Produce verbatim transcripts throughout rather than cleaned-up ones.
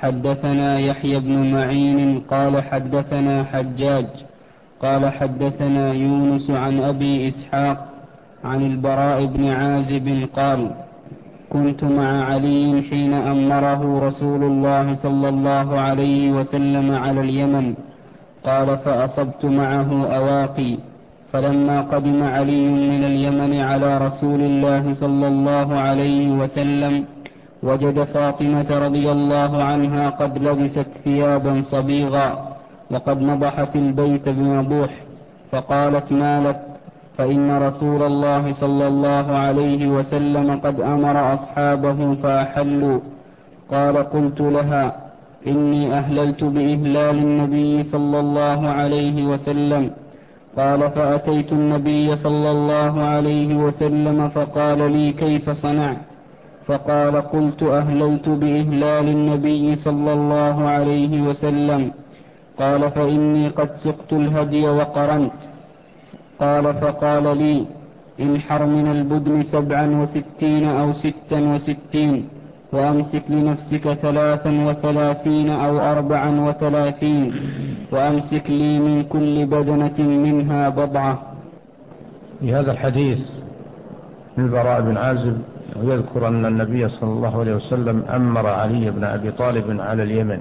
حدثنا يحيى بن معين قال حدثنا حجاج قال حدثنا يونس عن أبي إسحاق عن البراء بن عازب قال كنت مع علي حين أمره رسول الله صلى الله عليه وسلم على اليمن. قال فأصبت معه أواقي، فلما قدم علي من اليمن على رسول الله صلى الله عليه وسلم وجد فاطمة رضي الله عنها قد لبست ثيابا صبيغا وقد نضحت البيت بمضوح، فقالت ما لك؟ فإن رسول الله صلى الله عليه وسلم قد أمر أصحابه فأحلوا. قال قلت لها إني أهللت بإهلال النبي صلى الله عليه وسلم. قال فأتيت النبي صلى الله عليه وسلم فقال لي كيف صنعت؟ فقال قلت أهللت بإهلال النبي صلى الله عليه وسلم. قال فإني قد سقت الهدي وقرنت. قال فقال لي انحر من البدن سبعا وستين أو ستا وستين، وأمسك لنفسك ثلاثا وثلاثين أو أربعا وثلاثين، وأمسك لي من كل بدنة منها بضعة. في هذا الحديث البراء بن عازب يذكر أن النبي صلى الله عليه وسلم أمر علي بن أبي طالب على اليمن،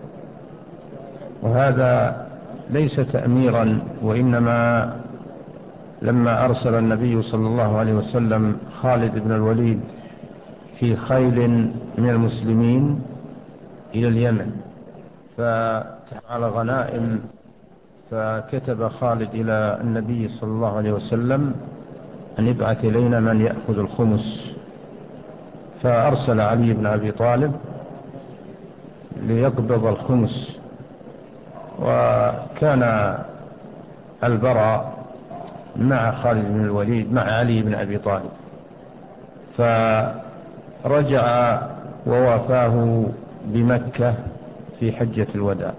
وهذا ليس تأميرا، وإنما لما أرسل النبي صلى الله عليه وسلم خالد بن الوليد في خيل من المسلمين إلى اليمن فعلى غنائم، فكتب خالد إلى النبي صلى الله عليه وسلم أن يبعث إلينا من يأخذ الخمس، فأرسل علي بن أبي طالب ليقبض الخمس. وكان البراء مع خالد بن الوليد مع علي بن أبي طالب، فرجع ووافاه بمكة في حجة الوداع،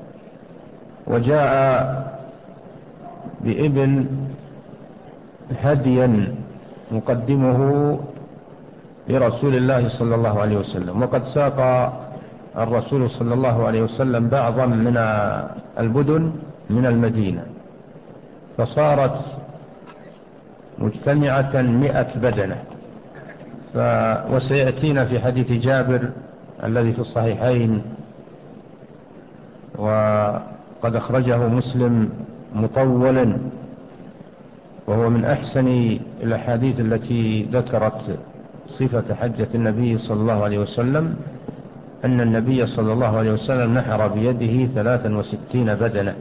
وجاء بابن هديا مقدمه لرسول الله صلى الله عليه وسلم، وقد ساق الرسول صلى الله عليه وسلم بعضا من البدن من المدينة، فصارت مجتمعة مئة بدنة. ف... وسيأتينا في حديث جابر الذي في الصحيحين وقد أخرجه مسلم مطولا، وهو من أحسن الأحاديث التي ذكرت صفة حجة النبي صلى الله عليه وسلم، أن النبي صلى الله عليه وسلم نحر بيده ثلاثا وستين بدنة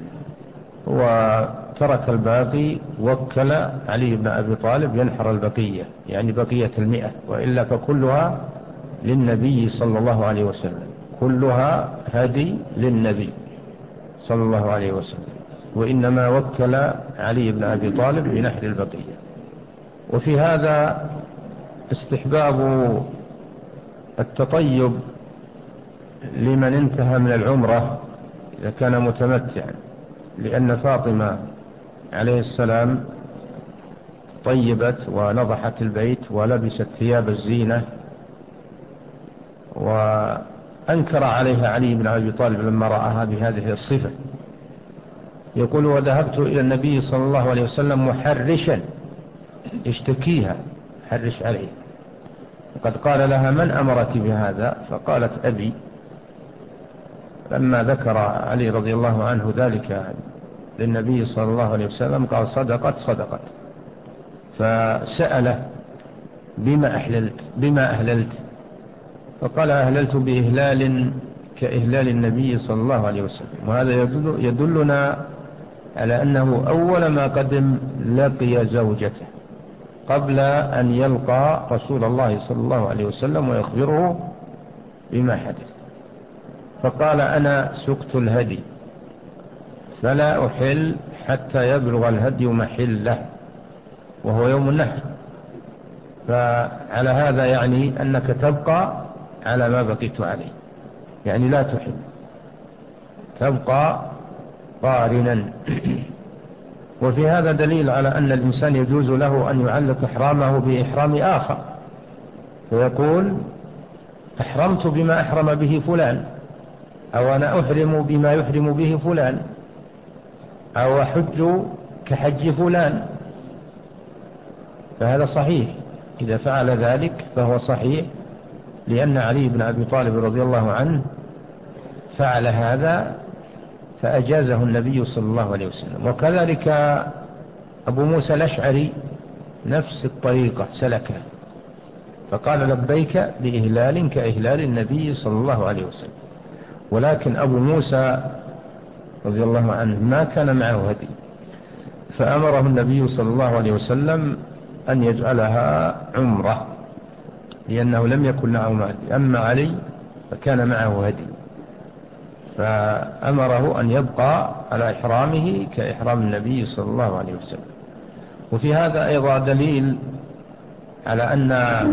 وترك الباقي، وكل علي بن أبي طالب ينحر البقية، يعني بقية المئة، وإلا فكلها للنبي صلى الله عليه وسلم، كلها هدي للنبي صلى الله عليه وسلم، وإنما وكل علي بن أبي طالب بنحر البقية. وفي هذا استحباب التطيب لمن انتهى من العمرة إذا كان متمتعا، لأن فاطمة عليه السلام طيبت ونضحت البيت ولبست ثياب الزينة، وأنكر عليها علي بن أبي طالب لما رأها بهذه الصفة. يقول وذهبت إلى النبي صلى الله عليه وسلم محرشا اشتكيها، حرش عليه، وقد قال لها من أمرك بهذا؟ فقالت أبي. لما ذكر علي رضي الله عنه ذلك للنبي صلى الله عليه وسلم قال صدقت صدقت، فسأله بما أحللت بما أهللت فقال أهللت بإهلال كإهلال النبي صلى الله عليه وسلم. وهذا يدل يدلنا على أنه أول ما قدم لقي زوجته قبل أن يلقى رسول الله صلى الله عليه وسلم ويخبره بما حدث، فقال أنا سقت الهدي فلا أحل حتى يبلغ الهدي محله وهو يوم النحر. فعلى هذا يعني أنك تبقى على ما بقيت عليه، يعني لا تحل، تبقى قارنا. وفي هذا دليل على أن الإنسان يجوز له أن يعلق إحرامه بإحرام آخر، فيقول أحرمت بما أحرم به فلان، أو أنا أحرم بما يحرم به فلان، أو أحج كحج فلان، فهذا صحيح. إذا فعل ذلك فهو صحيح، لأن علي بن أبي طالب رضي الله عنه فعل هذا فأجازه النبي صلى الله عليه وسلم. وكذلك أبو موسى الأشعري نفس الطريقة سلكه، فقال لبيك بإهلال كإهلال النبي صلى الله عليه وسلم. ولكن أبو موسى رضي الله عنه ما كان معه هدي، فأمره النبي صلى الله عليه وسلم أن يجعلها عمرة، لأنه لم يكن معه هدي. أما علي فكان معه هدي، فأمره أن يبقى على إحرامه كإحرام النبي صلى الله عليه وسلم. وفي هذا أيضا دليل على أن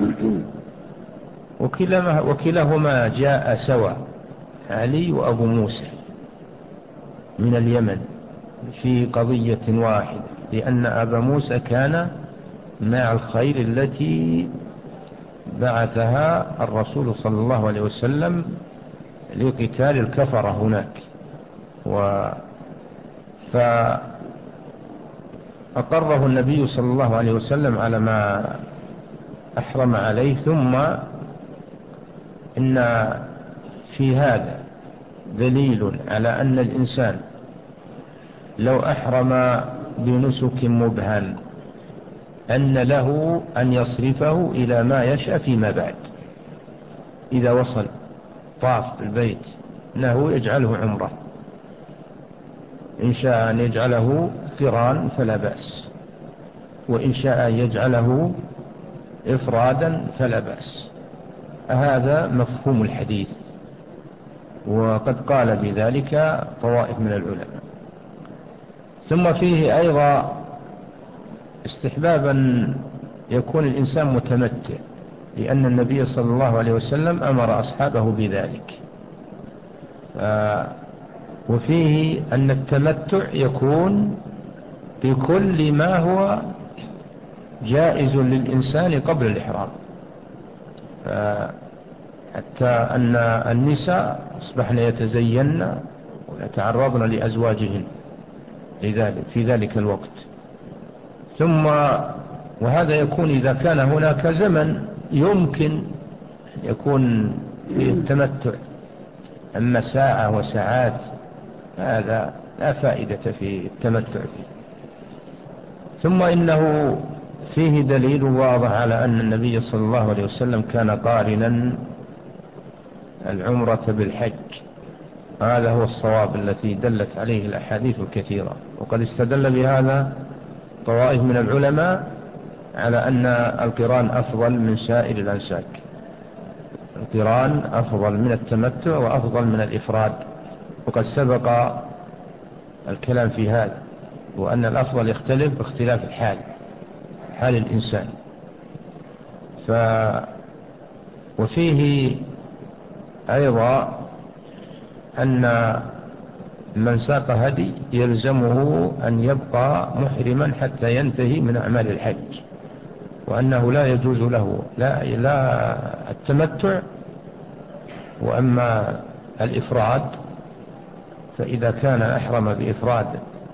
وكلاهما جاء سوا، علي وأبو موسى من اليمن في قضية واحدة، لأن أبا موسى كان مع الخيل التي بعثها الرسول صلى الله عليه وسلم لقتال الكفرة هناك. و فأقره النبي صلى الله عليه وسلم على ما أحرم عليه. ثم إن في هذا دليل على أن الإنسان لو أحرم بنسك مبهم أن له أن يصرفه إلى ما يشاء فيما بعد. إذا وصل طاف البيت أنه يجعله عمره، إن شاء أن يجعله قران فلا بأس، وإن شاء يجعله إفرادا فلا بأس. هذا مفهوم الحديث، وقد قال بذلك طوائف من العلماء. ثم فيه أيضا استحبابا يكون الإنسان متمتع، لأن النبي صلى الله عليه وسلم أمر أصحابه بذلك. وفيه أن التمتع يكون بكل ما هو جائز للإنسان قبل الإحرام، حتى أن النساء أصبحن يتزين ويتعرضن لأزواجهن لذلك في ذلك الوقت. ثم وهذا يكون إذا كان هناك زمن يمكن يكون فيه التمتع، أما ساعة وساعات هذا لا فائدة في التمتع فيه. ثم إنه فيه دليل واضح على أن النبي صلى الله عليه وسلم كان قارنا العمرة بالحج. هذا هو الصواب التي دلت عليه الأحاديث الكثيرة. وقد استدل بهذا طوائف من العلماء على أن القران أفضل من سائر الأنساك، القران أفضل من التمتع وأفضل من الإفراد، وقد سبق الكلام في هذا، وأن الأفضل يختلف باختلاف الحال، حال الإنسان. ف وفيه أيضا أن من ساق هدي يلزمه أن يبقى محرما حتى ينتهي من أعمال الحج، وأنه لا يجوز له لا, لا التمتع. وأما الإفراد فإذا كان أحرم بإفراد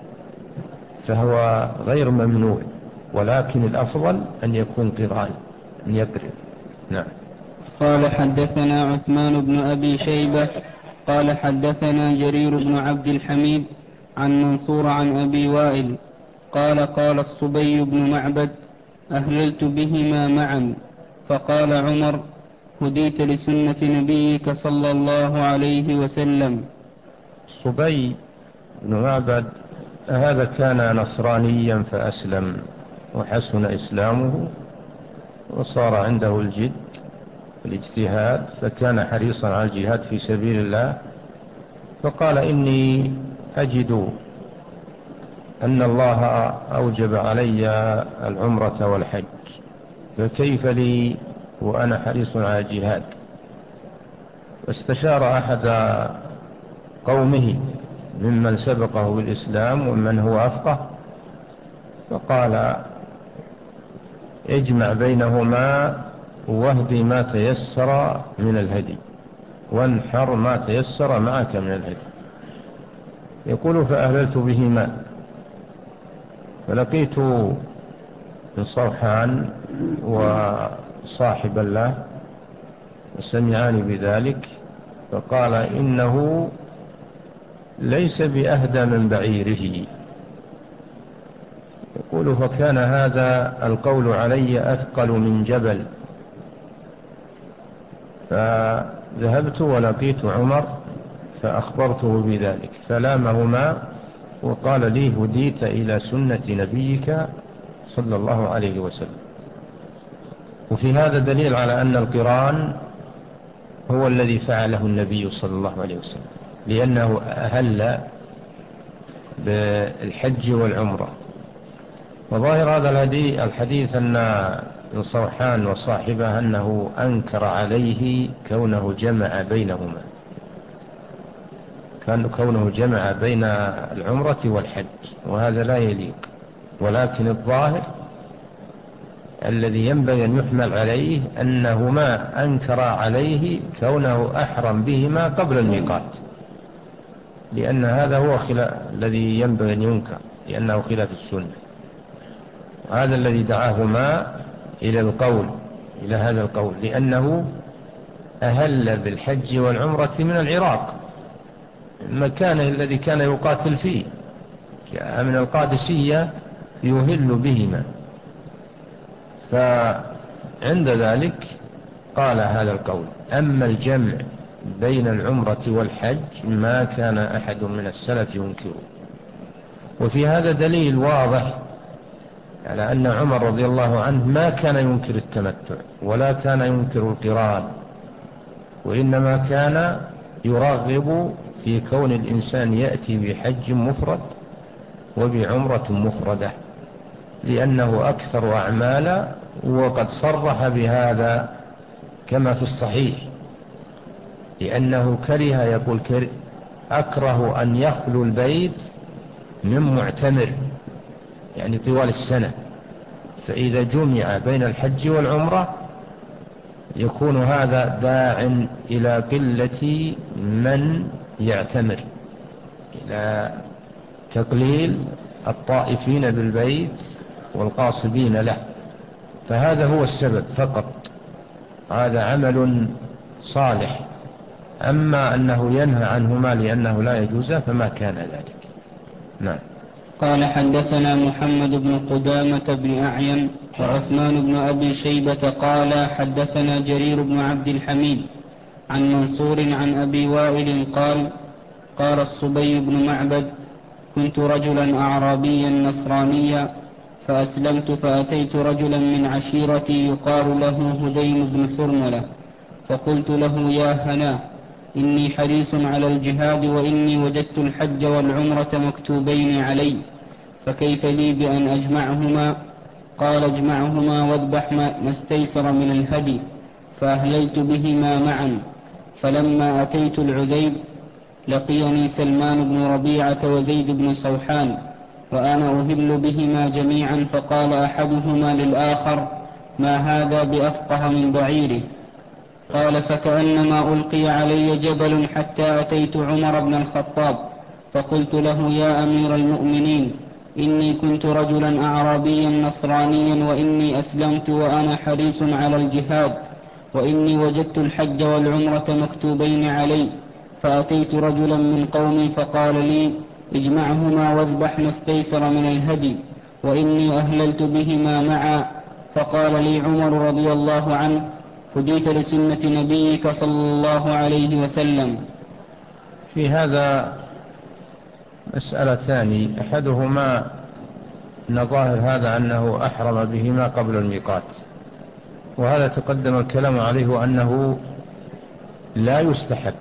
فهو غير ممنوع، ولكن الأفضل أن يكون قران، أن يقرن. نعم. قال حدثنا عثمان بن أبي شيبة قال حدثنا جرير بن عبد الحميد عن منصور عن أبي وائل قال قال الصبي بن معبد أهللت بهما معا، فقال عمر هديت لسنة نبيك صلى الله عليه وسلم. الصبي بن معبد هذا كان نصرانيا فأسلم وحسن إسلامه وصار عنده الجد والاجتهاد، فكان حريصا على الجهاد في سبيل الله. فقال إني أجد أن الله أوجب علي العمرة والحج، فكيف لي وأنا حريص على الجهاد؟ واستشار أحد قومه ممن سبقه بالإسلام ومن هو أفقه، فقال اجمع بينهما واهدي ما تيسر من الهدي. وانحر ما تيسر معك من الهدي. يقول فأهللت بهما فلقيت بن صوحان وصاحب له سمعان بذلك فقال إنه ليس بأهدى من بعيره. يقول فكان هذا القول علي أثقل من جبل، فذهبت ولقيت عمر فأخبرته بذلك فلامهما وقال لي هديت إلى سنة نبيك صلى الله عليه وسلم. وفي هذا دليل على أن القران هو الذي فعله النبي صلى الله عليه وسلم، لأنه أهل بالحج والعمرة. وظاهر هذا الحديث أن ابن صوحان وصاحبه أنه أنكر عليه كونه جمع بينهما، كان كونه جمع بين العمرة والحج، وهذا لا يليق. ولكن الظاهر الذي ينبغي أن يحمل عليه أنهما أنكر عليه كونه أحرم بهما قبل الميقات، لأن هذا هو خلاف الذي ينبغي أن ينكر، لأنه خلاف السنة. هذا الذي دعاهما إلى القول إلى هذا القول، لأنه أهل بالحج والعمرة من العراق، المكان الذي كان يقاتل فيه، جاء من القادسية يهل بهما، فعند ذلك قال هذا القول. أما الجمع بين العمرة والحج ما كان أحد من السلف ينكره. وفي هذا دليل واضح على أن عمر رضي الله عنه ما كان ينكر التمتع ولا كان ينكر القران، وإنما كان يرغب في كون الإنسان يأتي بحج مفرد وبعمرة مفردة، لأنه أكثر أعمالا، وقد صرح بهذا كما في الصحيح، لأنه كره يقول كره أكره أن يخلو البيت من معتمر، يعني طوال السنة، فإذا جمع بين الحج والعمرة يكون هذا داع إلى قلة من يعتمر، إلى تقليل الطائفين بالبيت والقاصدين له، فهذا هو السبب فقط. هذا عمل صالح. أما أنه ينهى عنهما لأنه لا يجوز فما كان ذلك. نعم. قال حدثنا محمد بن قدامة بن أعين وعثمان بن أبي شيبة قال حدثنا جرير بن عبد الحميد عن منصور عن أبي وائل قال قال الصبي بن معبد كنت رجلا أعرابيا نصرانيا فأسلمت فأتيت رجلا من عشيرتي يقال له هذيم بن ثرملة فقلت له يا هنا إني حريص على الجهاد وإني وجدت الحج والعمرة مكتوبين علي فكيف لي بأن أجمعهما؟ قال اجمعهما واذبح ما استيسر من الهدي. فأهللت بهما معا. فلما أتيت العذيب لقيني سلمان بن ربيعة وزيد بن صوحان وأنا أهل بهما جميعا، فقال أحدهما للآخر ما هذا بأفقه من بعيره؟ قال فكأنما ألقي علي جبل حتى أتيت عمر بن الخطاب فقلت له يا أمير المؤمنين إني كنت رجلا أعرابيا نصرانيا وإني أسلمت وأنا حريص على الجهاد وإني وجدت الحج والعمرة مكتوبين علي، فأتيت رجلا من قومي فقال لي اجمعهما واذبح ما استيسر من الهدي وإني أهللت بهما معا. فقال لي عمر رضي الله عنه هديت لسنة نبيك صلى الله عليه وسلم. في هذا مسألتان، أحدهما نظاهر هذا أنه أحرم بهما قبل الميقات، وهذا تقدم الكلام عليه وأنه لا يستحب،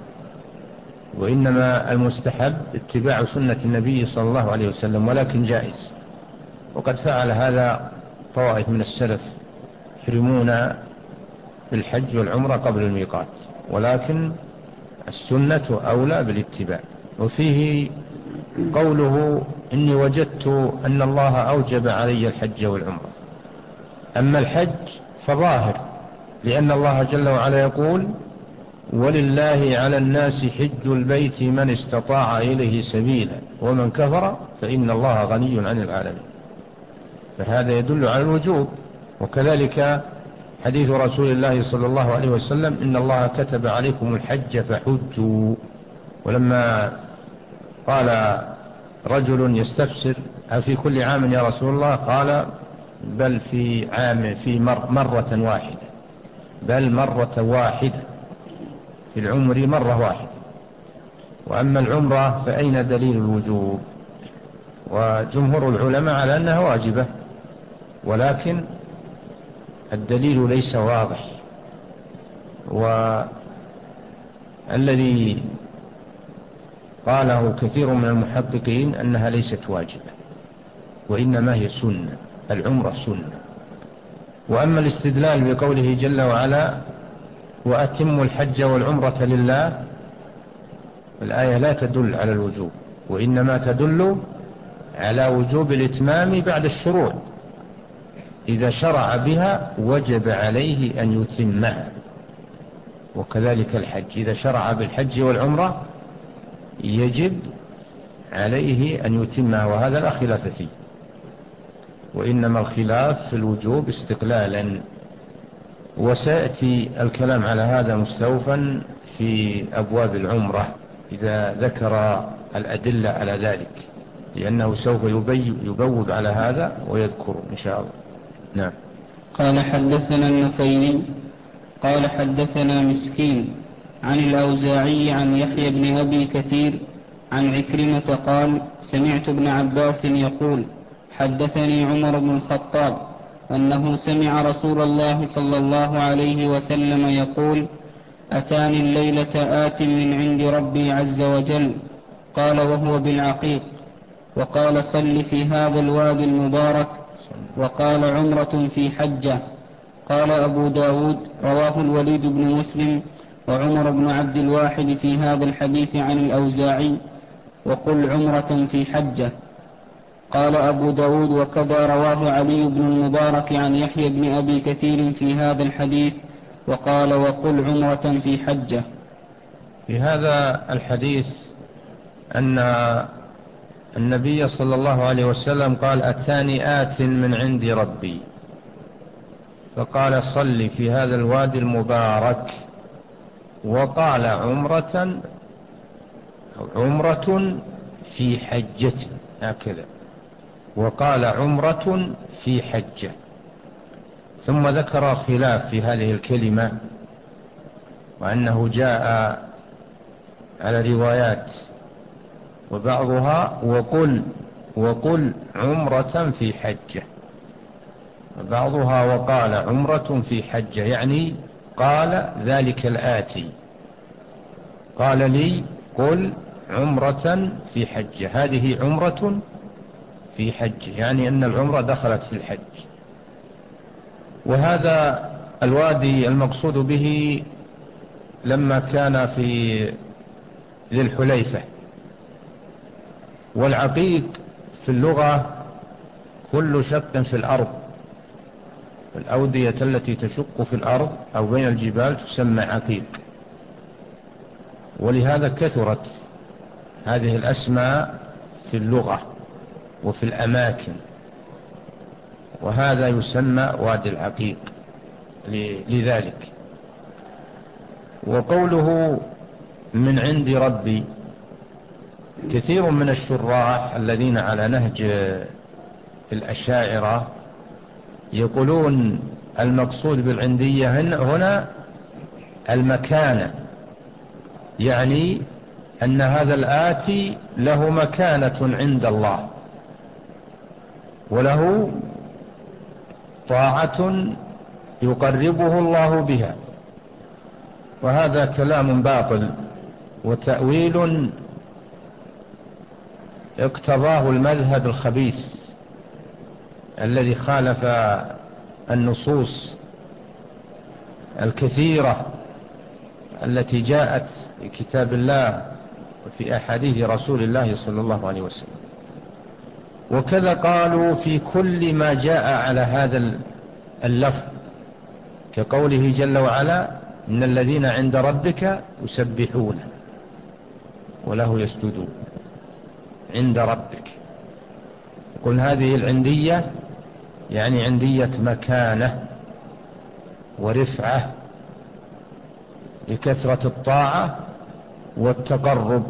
وإنما المستحب اتباع سنة النبي صلى الله عليه وسلم، ولكن جائز. وقد فعل هذا طوائف من السلف يحرمون بالحج والعمرة قبل الميقات، ولكن السنة أولى بالاتباع. وفيه قوله إني وجدت أن الله أوجب علي الحج والعمرة. أما الحج فظاهر، لأن الله جل وعلا يقول ولله على الناس حج البيت من استطاع إليه سبيلا ومن كفر فإن الله غني عن العالمين. فهذا يدل على الوجوب. وكذلك حديث رسول الله صلى الله عليه وسلم إن الله كتب عليكم الحج فحجوا. ولما قال رجل يستفسر في كل عام يا رسول الله؟ قال بل في عام في مر مرة واحدة بل مرة واحدة في العمر مرة واحدة. وأما العمرة فأين دليل الوجوب؟ وجمهور العلماء على أنها واجبة، ولكن الدليل ليس واضح. والذي قاله كثير من المحققين أنها ليست واجبة وإنما هي سنة، العمرة سنة. وأما الاستدلال بقوله جل وعلا وأتموا الحج والعمرة لله، الآية لا تدل على الوجوب، وإنما تدل على وجوب الإتمام بعد الشروع. إذا شرع بها وجب عليه أن يتمها. وكذلك الحج إذا شرع بالحج والعمرة يجب عليه أن يتمها، وهذا لا خلاف فيه. وإنما الخلاف في الوجوب استقلالا، وسيأتي الكلام على هذا مستوفا في أبواب العمرة إذا ذكر الأدلة على ذلك، لأنه سوف يبوب على هذا ويذكر إن شاء الله. نعم. قال حدثنا النفيلي قال حدثنا مسكين عن الأوزاعي عن يحيى بن أبي كثير عن عكرمة قال سمعت ابن عباس يقول حدثني عمر بن الخطاب أنه سمع رسول الله صلى الله عليه وسلم يقول أتاني الليلة آت من عند ربي عز وجل قال وهو بالعقيق، وقال صل في هذا الوادي المبارك، وقال عمرة في حجة. قال أبو داود رواه الوليد بن مسلم وعمر بن عبد الواحد في هذا الحديث عن الأوزاعي وقل عمرة في حجة. قال أبو داود وكذا رواه علي بن المبارك عن يحيى بن أبي كثير في هذا الحديث وقال وقل عمرة في حجة. في هذا الحديث أن النبي صلى الله عليه وسلم قال أتاني آت من عند ربي، فقال صل في هذا الوادي المبارك، وقال عمرة عمرة في حجة، هكذا، وقال عمرة في حجة. ثم ذكر خلاف في هذه الكلمة، وأنه جاء على روايات، وبعضها وقل وقل عمرة في حجة، وبعضها وقال عمرة في حجة، يعني قال ذلك الآتي، قال لي قل عمرة في حجة، هذه عمرة في حج، يعني أن العمرة دخلت في الحج. وهذا الوادي المقصود به لما كان في ذي الحليفة. والعقيق في اللغة كل شق في الأرض، الأودية التي تشق في الأرض أو بين الجبال تسمى عقيق، ولهذا كثرت هذه الأسماء في اللغة وفي الأماكن، وهذا يسمى وادي العقيق لذلك. وقوله من عند ربي، كثير من الشراح الذين على نهج الأشاعرة يقولون المقصود بالعندية هنا المكانة، يعني أن هذا الآتي له مكانة عند الله وله طاعة يقربه الله بها. وهذا كلام باطل وتأويل اقتضاه المذهب الخبيث الذي خالف النصوص الكثيرة التي جاءت في كتاب الله وفي أحاديث رسول الله صلى الله عليه وسلم. وكذا قالوا في كل ما جاء على هذا اللفظ، كقوله جل وعلا إن الذين عند ربك يسبحون وله يسجدون عند ربك. قل هذه العندية يعني عندية مكانة ورفعة لكثرة الطاعة والتقرب،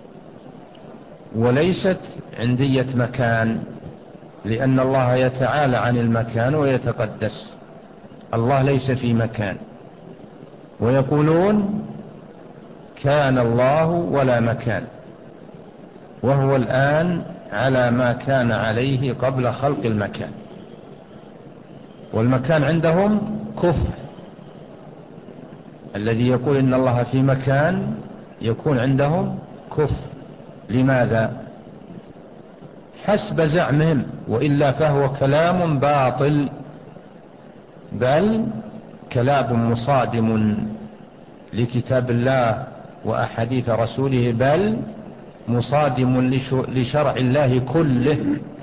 وليست عندية مكان، لأن الله يتعالى عن المكان ويتقدس. الله ليس في مكان، ويقولون كان الله ولا مكان، وهو الآن على ما كان عليه قبل خلق المكان. والمكان عندهم كفر. الذي يقول إن الله في مكان يكون عندهم كفر. لماذا؟ حسب زعمهم، وإلا فهو كلام باطل، بل كلام مصادم لكتاب الله وأحاديث رسوله، بل مصادم لشرع الله كله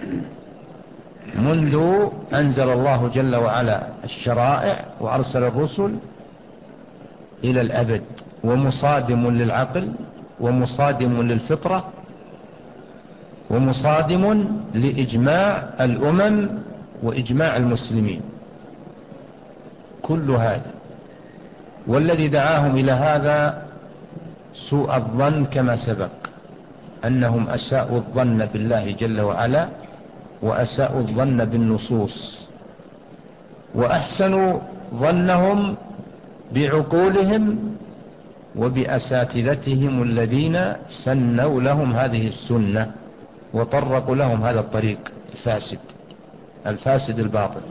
منذ أنزل الله جل وعلا الشرائع وأرسل الرسل إلى الأبد، ومصادم للعقل، ومصادم للفطرة، ومصادم لإجماع الأمم وإجماع المسلمين. كل هذا، والذي دعاهم إلى هذا سوء الظن كما سبق، أنهم أساءوا الظن بالله جل وعلا، وأساءوا الظن بالنصوص، وأحسنوا ظنهم بعقولهم وبأساتذتهم الذين سنوا لهم هذه السنة وطرقوا لهم هذا الطريق الفاسد الفاسد الباطل.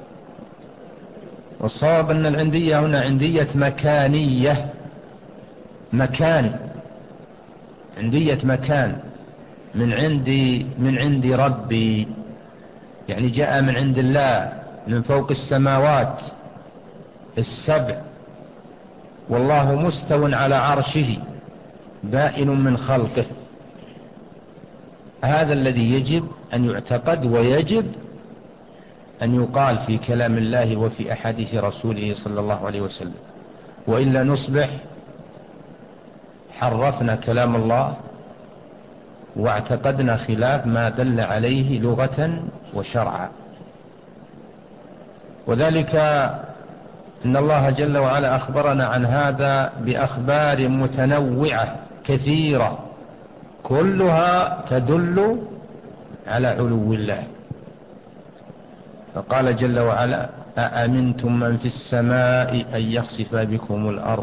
والصواب أن العندية هنا عندية مكانية، مكان، عندية مكان، من عندي من عندي ربي، يعني جاء من عند الله من فوق السماوات السبع، والله مستو على عرشه بائن من خلقه. هذا الذي يجب أن يعتقد، ويجب أن يقال في كلام الله وفي أحاديث رسوله صلى الله عليه وسلم، وإلا نصبح حرفنا كلام الله واعتقدنا خلاف ما دل عليه لغة وشرعا. وذلك إن الله جل وعلا أخبرنا عن هذا بأخبار متنوعة كثيرة، كلها تدل على علو الله. فقال جل وعلا: أأمنتم من في السماء أن يخسف بكم الأرض،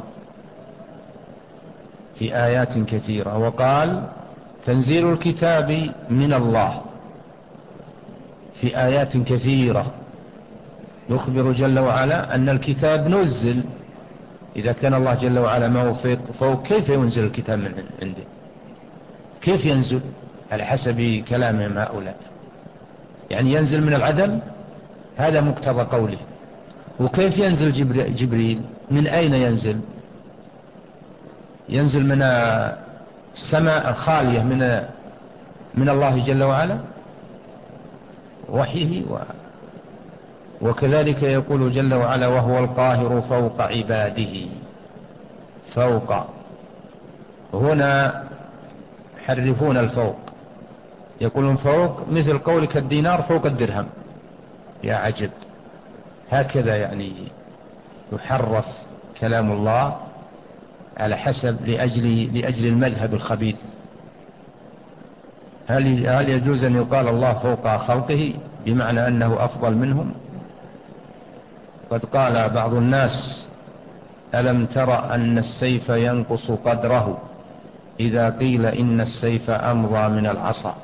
في آيات كثيرة. وقال: تنزيل الكتاب من الله، في آيات كثيرة يخبر جل وعلا أن الكتاب نزل. إذا كان الله جل وعلا ما هو فوق، كيف ينزل الكتاب من عنده؟ كيف ينزل على حسب كلامهم هؤلاء؟ يعني ينزل من العدم، هذا مقتضى قوله. وكيف ينزل جبريل؟ من أين ينزل؟ ينزل من السماء خالية من من الله جل وعلا وحيه. و وكذلك يقول جل وعلا: وهو القاهر فوق عباده. فوق هنا حرفون الفوق، يقولون فوق مثل قولك الدينار فوق الدرهم. يا عجب، هكذا يعني يحرف كلام الله على حسب لأجل, لأجل المذهب الخبيث. هل, هل يجوز أن يقال الله فوق خلقه بمعنى أنه أفضل منهم؟ قد قال بعض الناس: ألم تر أن السيف ينقص قدره إذا قيل إن السيف أمضى من العصا؟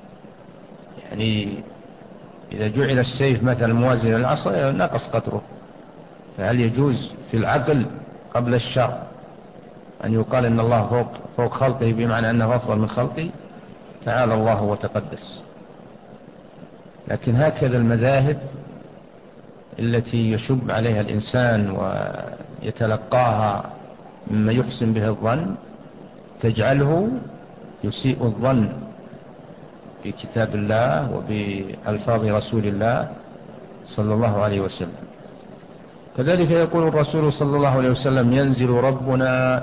يعني إذا جعل السيف مثل موازن العصا نقص قدره. فهل يجوز في العقل قبل الشرع أن يقال إن الله فوق, فوق خلقه بمعنى أنه أفضل من خلقه؟ تعالى الله وتقدس. لكن هكذا المذاهب التي يشب عليها الإنسان ويتلقاها مما يحسن به الظن تجعله يسيء الظن بكتاب الله وبألفاظ رسول الله صلى الله عليه وسلم. كذلك يقول الرسول صلى الله عليه وسلم: ينزل ربنا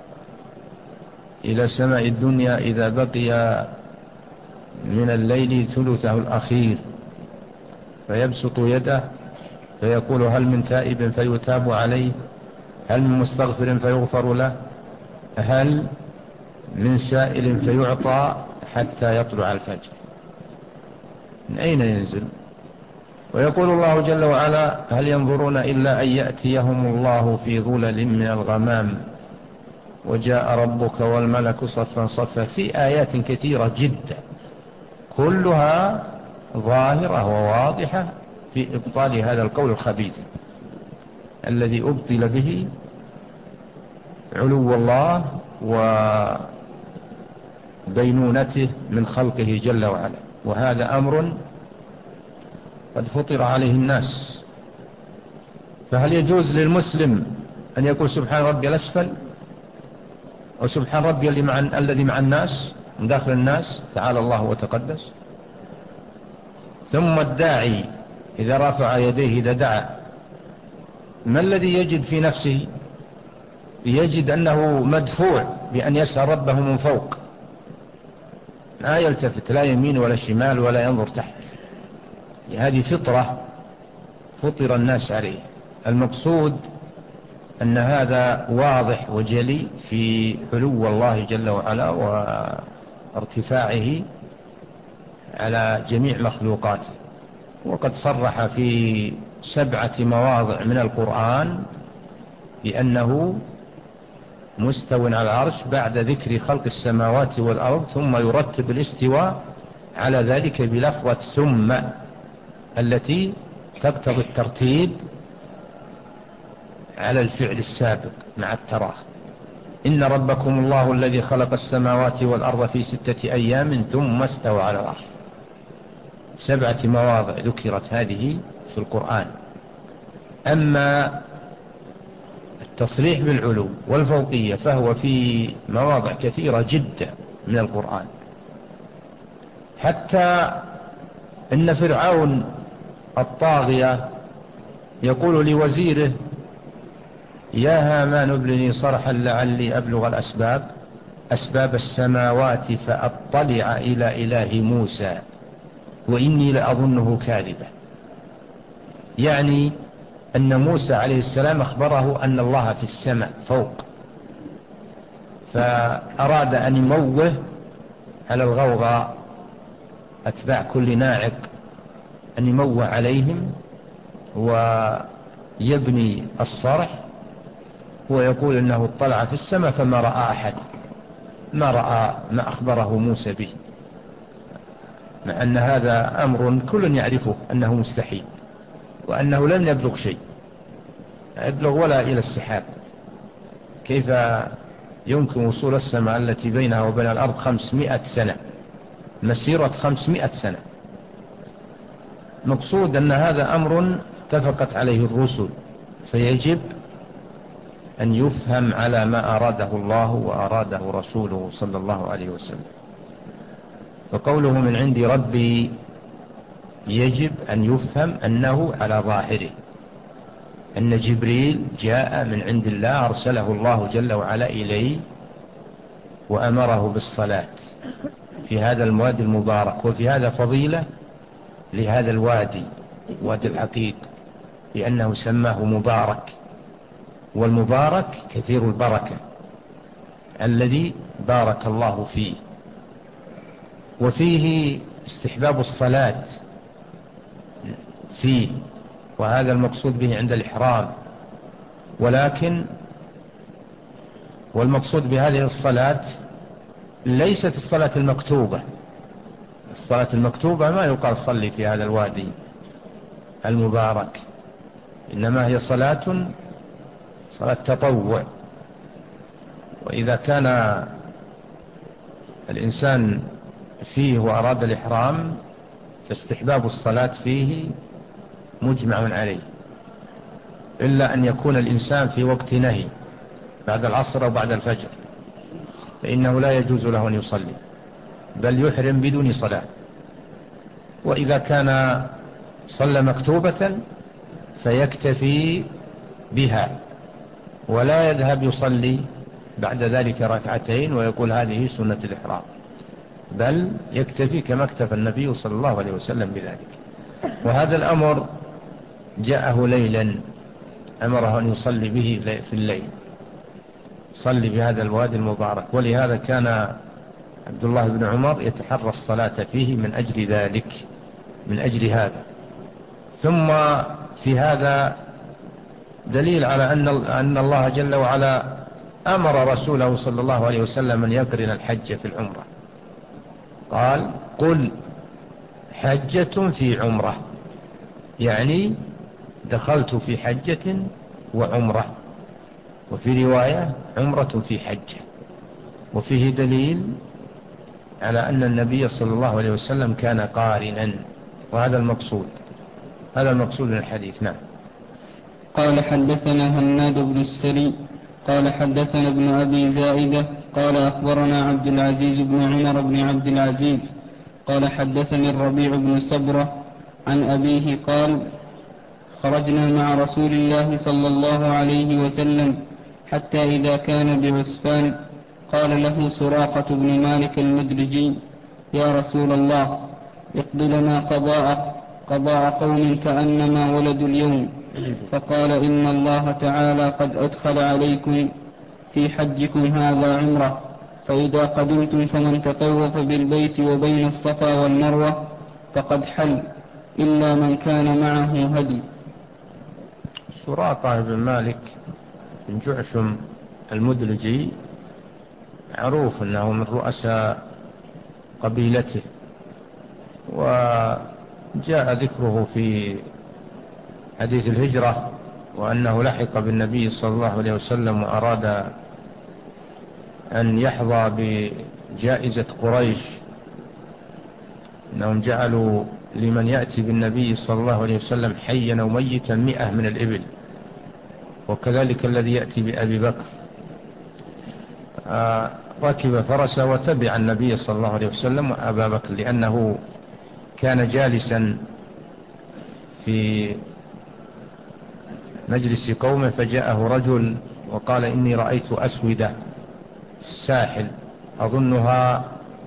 إلى سماء الدنيا إذا بقي من الليل ثلثه الأخير، فيبسط يده فيقول: هل من تائب فيتاب عليه؟ هل من مستغفر فيغفر له؟ هل من سائل فيعطى؟ حتى يطلع الفجر. من أين ينزل؟ ويقول الله جل وعلا: هل ينظرون إلا أن يأتيهم الله في ظلل من الغمام وجاء ربك والملك صفا صفا، في آيات كثيرة جدا كلها ظاهرة وواضحة في إبطال هذا القول الخبيث الذي أبطل به علو الله وبينونته من خلقه جل وعلا. وهذا أمر قد فطر عليه الناس. فهل يجوز للمسلم أن يقول سبحان ربي الأسفل، أو سبحان ربي اللي مع الذي مع الناس من داخل الناس؟ تعالى الله وتقدس. ثم الداعي إذا رفع يديه إذا دعا، ما الذي يجد في نفسه؟ يجد أنه مدفوع بأن يسأل ربه من فوق، لا يلتفت لا يمين ولا شمال ولا ينظر تحت. هذه فطرة فطر الناس عليه. المقصود أن هذا واضح وجلي في علو الله جل وعلا وارتفاعه على جميع مخلوقاته. وقد صرح في سبعة مواضع من القرآن بأنه مستو على العرش بعد ذكر خلق السماوات والأرض، ثم يرتب الاستواء على ذلك بلفظة ثم التي تقتضي الترتيب على الفعل السابق مع التراخي. إن ربكم الله الذي خلق السماوات والأرض في ستة أيام ثم استوى على العرش. سبعة مواضع ذكرت هذه في القرآن. أما التصريح بالعلو والفوقية فهو في مواضع كثيرة جدا من القرآن. حتى إن فرعون الطاغية يقول لوزيره: يا هامان ابنني صرحا لعلي أبلغ الأسباب أسباب السماوات فأطلع إلى إله موسى وإني لأظنه كاذبا. يعني أن موسى عليه السلام أخبره أن الله في السماء فوق، فأراد أن يموه على الغوغاء أتباع كل ناعق، أن يموه عليهم ويبني الصرح ويقول أنه اطلع في السماء فما رأى أحد، ما رأى ما أخبره موسى به، مع أن هذا أمر كل يعرفه أنه مستحيل وأنه لن يبلغ شيء، يبلغ ولا إلى السحاب. كيف يمكن وصول السماء التي بينها وبين الأرض خمسمائة سنة، مسيرة خمسمائة سنة؟ مقصود أن هذا أمر اتفقت عليه الرسل، فيجب أن يفهم على ما أراده الله وأراده رسوله صلى الله عليه وسلم. فقوله من عند ربي يجب أن يفهم أنه على ظاهره، أن جبريل جاء من عند الله أرسله الله جل وعلا إليه وأمره بالصلاة في هذا الوادي المبارك. وفي هذا فضيلة لهذا الوادي، وادي العقيق، لأنه سماه مبارك، والمبارك كثير البركة الذي بارك الله فيه. وفيه استحباب الصلاة فيه، وهذا المقصود به عند الإحرام. ولكن والمقصود بهذه الصلاة ليست الصلاة المكتوبة. الصلاة المكتوبة ما يقال صلي في هذا الوادي المبارك، إنما هي صلاة صلاة تطوع. وإذا كان الإنسان فيه وأراد الإحرام فاستحباب الصلاة فيه مجمع عليه، إلا أن يكون الإنسان في وقت نهي بعد العصر أو بعد الفجر، فإنه لا يجوز له أن يصلي بل يحرم بدون صلاة. وإذا كان صلى مكتوبة فيكتفي بها، ولا يذهب يصلي بعد ذلك ركعتين ويقول هذه سنة الإحرام، بل يكتفي كما اكتفى النبي صلى الله عليه وسلم بذلك. وهذا الأمر جاءه ليلا، أمره أن يصلي به في الليل، صلي بهذا الوادي المبارك. ولهذا كان عبد الله بن عمر يتحرى الصلاة فيه من أجل ذلك، من أجل هذا. ثم في هذا دليل على أن أن الله جل وعلا أمر رسوله صلى الله عليه وسلم أن يقرن الحج في العمرة. قال قل حجة في عمرة، يعني دخلت في حجة وعمرة، وفي رواية عمرة في حجة. وفيه دليل على أن النبي صلى الله عليه وسلم كان قارنا، وهذا المقصود، هذا المقصود من الحديث. نعم. قال حدثنا هناد بن السري قال حدثنا ابن أبي زائدة قال أخبرنا عبد العزيز بن عمر بن عبد العزيز قال حدثني الربيع بن سبرة عن أبيه قال خرجنا مع رسول الله صلى الله عليه وسلم حتى إذا كان بعسفان قال له سراقة بن مالك المدرجي يا رسول الله اقض لنا قضاء, قضاء قوم كأنما ولدوا اليوم. فقال إن الله تعالى قد أدخل عليكم في حجكم هذا عمره، فإذا قدمتم فمن تطوف بالبيت وبين الصفا والمروة فقد حل إلا من كان معه هدي. سراقة بن مالك بن جعشم المدلجي معروف أنه من رؤساء قبيلته، وجاء ذكره في حديث الهجرة، وأنه لحق بالنبي صلى الله عليه وسلم وأراد أن يحظى بجائزة قريش، أنهم جعلوا لمن يأتي بالنبي صلى الله عليه وسلم حيا أو ميتا مئة من الإبل، وكذلك الذي يأتي بأبي بكر. آه ركب فرسه وتبع النبي صلى الله عليه وسلم وأبا بكر، لأنه كان جالسا في مجلس قومه فجاءه رجل وقال إني رأيت أسودة في الساحل أظنها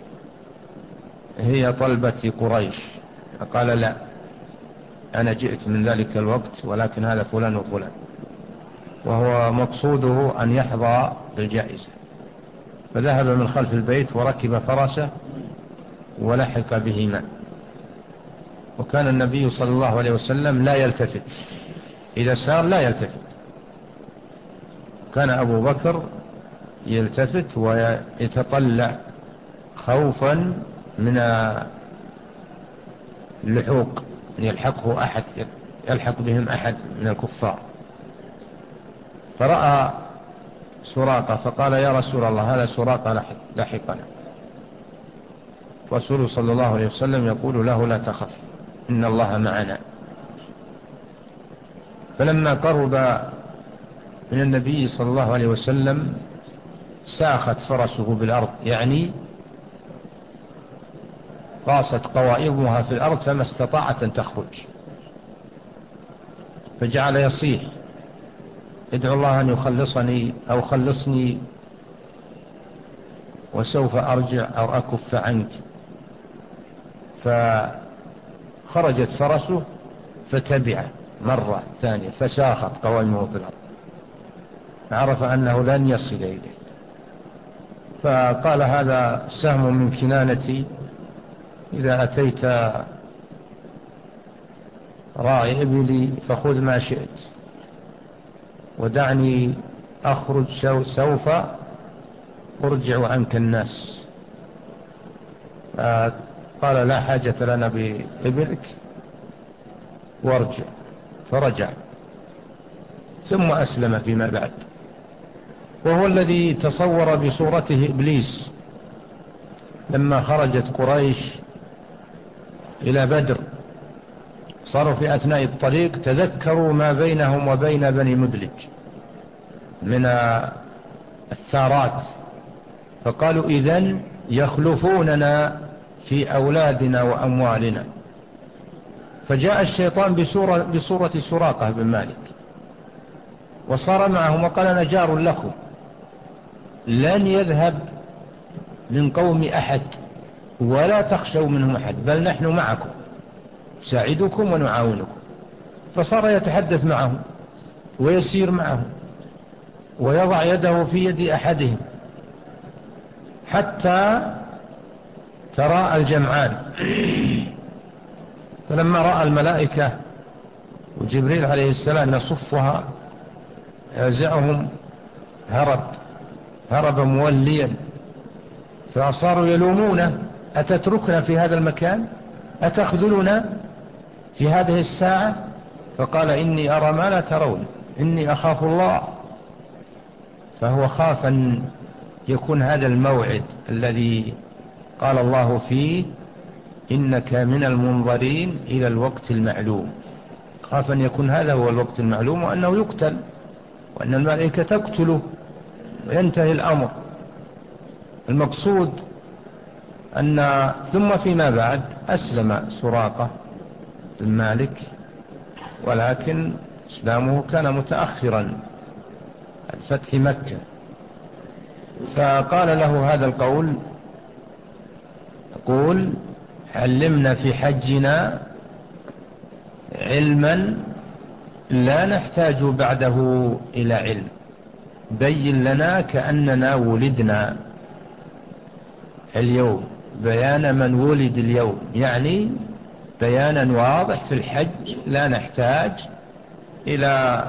هي طلبة قريش. فقال لا، أنا جئت من ذلك الوقت ولكن هذا فلان وفلان، وهو مقصوده أن يحظى بالجائزة. فذهب من خلف البيت وركب فرسه ولحق بهما. وكان النبي صلى الله عليه وسلم لا يلتفت، إذا سار لا يلتفت. كان أبو بكر يلتفت ويتطلع خوفا من اللحوق، أن يلحقه أحد، يلحق بهم أحد من الكفار. فرأى سراقة فقال يا رسول الله هذا سراقة لحقنا. رسول صلى الله عليه وسلم يقول له لا تخف إن الله معنا. فلما قرب من النبي صلى الله عليه وسلم ساخت فرسه بالأرض، يعني قاست قوائمها في الأرض فما استطاعت أن تخرج، فجعل يصيح ادعو الله أن يخلصني أو خلصني وسوف أرجع أو أكف عنك. فخرجت فرسه فتبعه مرة ثانية فساخت قوائمه في الأرض، عرف أنه لن يصل إليه، فقال هذا سهم من كنانتي، إذا أتيت راعي إبلي فخذ ما شئت ودعني أخرج سوف أرجع عنك الناس. قال لا حاجة لنا بإبلك وارجع. فرجع ثم أسلم فيما بعد، وهو الذي تصور بصورته إبليس لما خرجت قريش إلى بدر. صاروا في أثناء الطريق تذكروا ما بينهم وبين بني مدلج من الثارات، فقالوا إذن يخلفوننا في أولادنا وأموالنا. فجاء الشيطان بصورة, بصورة سراقة بن مالك وصار معهم وقال أنا جار لكم، لن يذهب من قوم أحد ولا تخشوا منهم أحد، بل نحن معكم ساعدكم ونعاونكم. فصار يتحدث معهم ويسير معهم ويضع يده في يد أحدهم حتى تراءى الجمعان. فلما رأى الملائكة وجبريل عليه السلام يصفها يزعهم هرب هرب موليا، فصاروا يلومونه أتتركنا في هذا المكان، أتخذلنا في هذه الساعة؟ فقال إني أرى ما لا ترون، إني أخاف الله. فهو خاف أن يكون هذا الموعد الذي قال الله فيه إنك من المنظرين إلى الوقت المعلوم، خاف أن يكون هذا هو الوقت المعلوم وأنه يقتل وأن الملائكة تقتله وينتهي الأمر. المقصود أن ثم فيما بعد أسلم سراقة بن مالك، ولكن إسلامه كان متأخرا عن فتح مكة. فقال له هذا القول، يقول علمنا في حجنا علما لا نحتاج بعده إلى علم، بين لنا كأننا ولدنا اليوم بيان من ولد اليوم، يعني بيانا واضح في الحج لا نحتاج إلى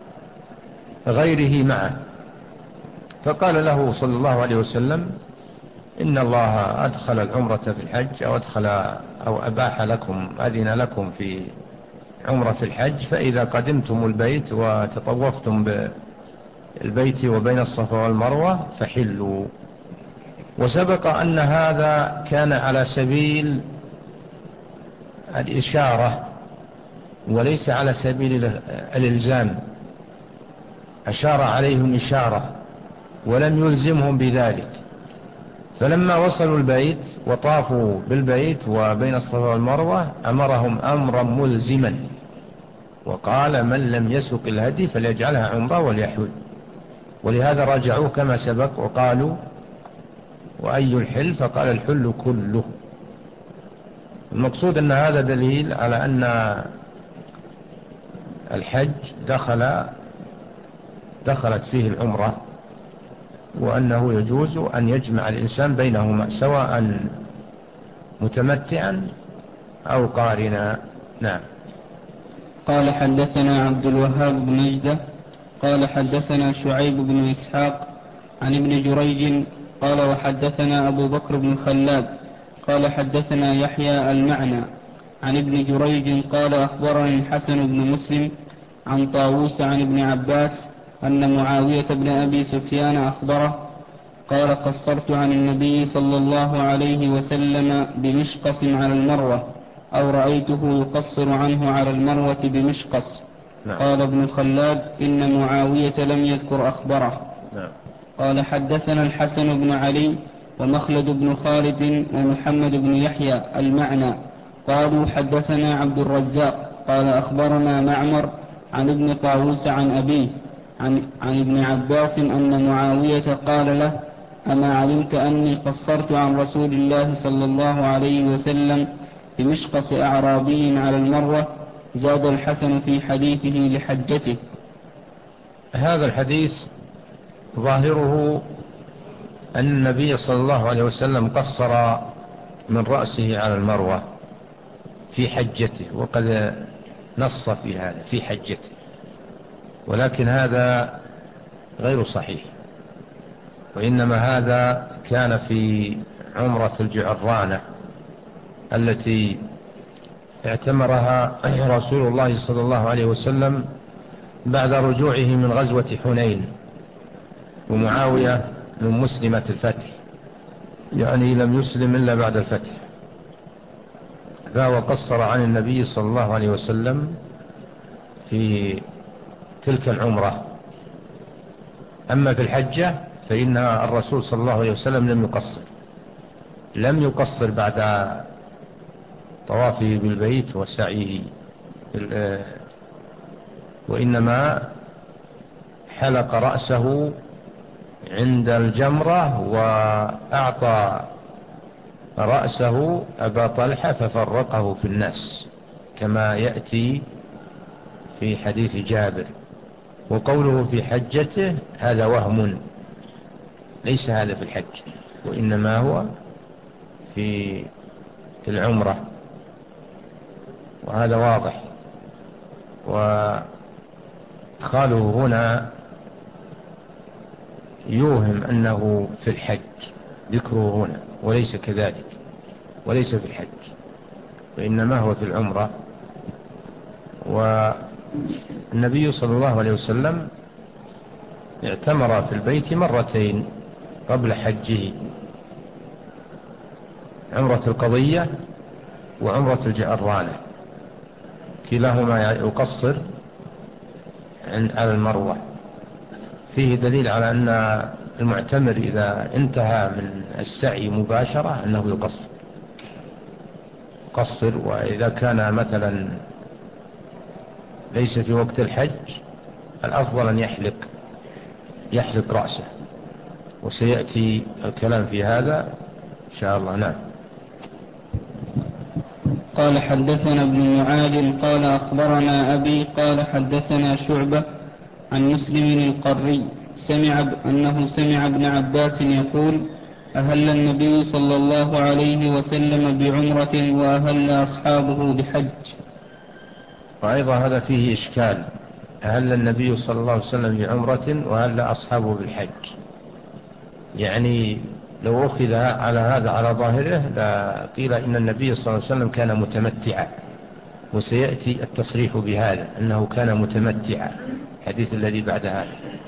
غيره معه. فقال له صلى الله عليه وسلم إن الله أدخل العمرة في الحج، أو أدخل أو أباح لكم أذن لكم في عمرة في الحج، فإذا قدمتم البيت وتطوفتم بالبيت وبين الصفا والمروة فحلوا. وسبق أن هذا كان على سبيل الإشارة وليس على سبيل الإلزام، أشار عليهم إشارة ولم يلزمهم بذلك. فلما وصلوا البيت وطافوا بالبيت وبين الصفا والمروة أمرهم أمرا ملزما، وقال من لم يسق الهدي فليجعلها عمرة وليحل. ولهذا راجعوه كما سبق وقالوا وأي الحل؟ فقال الحل كله. المقصود أن هذا دليل على أن الحج دخل دخلت فيه العمرة، وأنه يجوز أن يجمع الإنسان بينهما سواء متمتعا أو قارنا. نعم. قال حدثنا عبد الوهاب بن نجدة قال حدثنا شعيب بن إسحاق عن ابن جريج قال وحدثنا أبو بكر بن خلاد قال حدثنا يحيى المعنى عن ابن جريج قال أخبرني الحسن بن مسلم عن طاووس عن ابن عباس أن معاوية بن أبي سفيان أخبره قال قصرت عن النبي صلى الله عليه وسلم بمشقص على المروة، أو رأيته يقصر عنه على المروة بمشقص. نعم. قال ابن خلاد إن معاوية لم يذكر أخبره. نعم. قال حدثنا الحسن بن علي ومخلد بن خالد ومحمد بن يحيى المعنى قالوا حدثنا عبد الرزاق قال أخبرنا معمر عن ابن طاووس عن أبيه عن, عن ابن عباس أن معاوية قال له أما علمت أني قصرت عن رسول الله صلى الله عليه وسلم بمشقص أعرابي على المروة؟ زاد الحسن في حديثه لحجته. هذا الحديث ظاهره أن النبي صلى الله عليه وسلم قصر من رأسه على المروة في حجته، وقد نص في هذا في حجته، ولكن هذا غير صحيح، وإنما هذا كان في عمرة الجعرانة التي اعتمرها رسول الله صلى الله عليه وسلم بعد رجوعه من غزوة حنين، ومعاوية من مسلمة الفتح، يعني لم يسلم إلا بعد الفتح، فهو قصر عن النبي صلى الله عليه وسلم في تلك العمرة. أما في الحجة فإن الرسول صلى الله عليه وسلم لم يقصر لم يقصر بعد طوافه بالبيت وسعيه، وإنما حلق رأسه عند الجمرة وأعطى رأسه أبا طلحة ففرقه في الناس كما يأتي في حديث جابر. وقوله في حجته هذا وهم، ليس هذا في الحج، وإنما هو في العمرة، وهذا واضح. وقالوا هنا يوهم أنه في الحج، ذكره هنا وليس كذلك، وليس في الحج، وإنما هو في العمرة. والنبي صلى الله عليه وسلم اعتمر في البيت مرتين قبل حجه، عمرة القضية وعمرة الجعرانة، كلاهما يقصر على المروة. فيه دليل على أن المعتمر إذا انتهى من السعي مباشرة أنه يقصر قصر. وإذا كان مثلا ليس في وقت الحج الأفضل أن يحلق يحلق رأسه، وسيأتي الكلام في هذا إن شاء الله. نعم. قال حدثنا ابن معاذ قال أخبرنا أبي قال حدثنا شعبة عن مسلم القري سمع أنه سمع ابن عباس يقول: أهل النبي صلى الله عليه وسلم بعمرة وأهل أصحابه بحج. وأيضا هذا فيه إشكال، أهل النبي صلى الله عليه وسلم بعمرة وأهل أصحابه بالحج، يعني لو أخذ على هذا على ظاهره لقيل إن النبي صلى الله عليه وسلم كان متمتعا، وسيأتي التصريح بهذا أنه كان متمتعا الحديث الذي بعد هذا.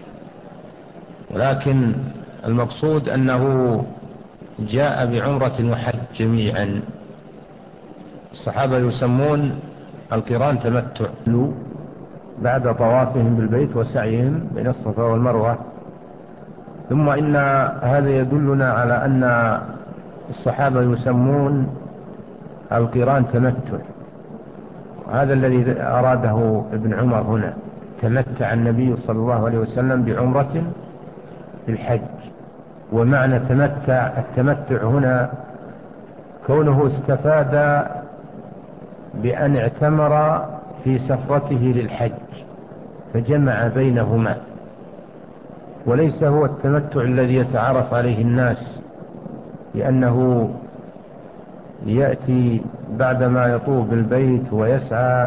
ولكن المقصود أنه جاء بعمرة وحج جميعا. الصحابة يسمون القران تمتع بعد طوافهم بالبيت وسعيهم بين الصفا والمروة. ثم إن هذا يدلنا على أن الصحابة يسمون القران تمتع، وهذا الذي أراده ابن عمر هنا، تمتع النبي صلى الله عليه وسلم بعمرة في الحج. ومعنى تمتع التمتع هنا كونه استفاد بأن اعتمر في سفرته للحج فجمع بينهما، وليس هو التمتع الذي يتعارف عليه الناس، لأنه يأتي بعدما يطوف بالبيت ويسعى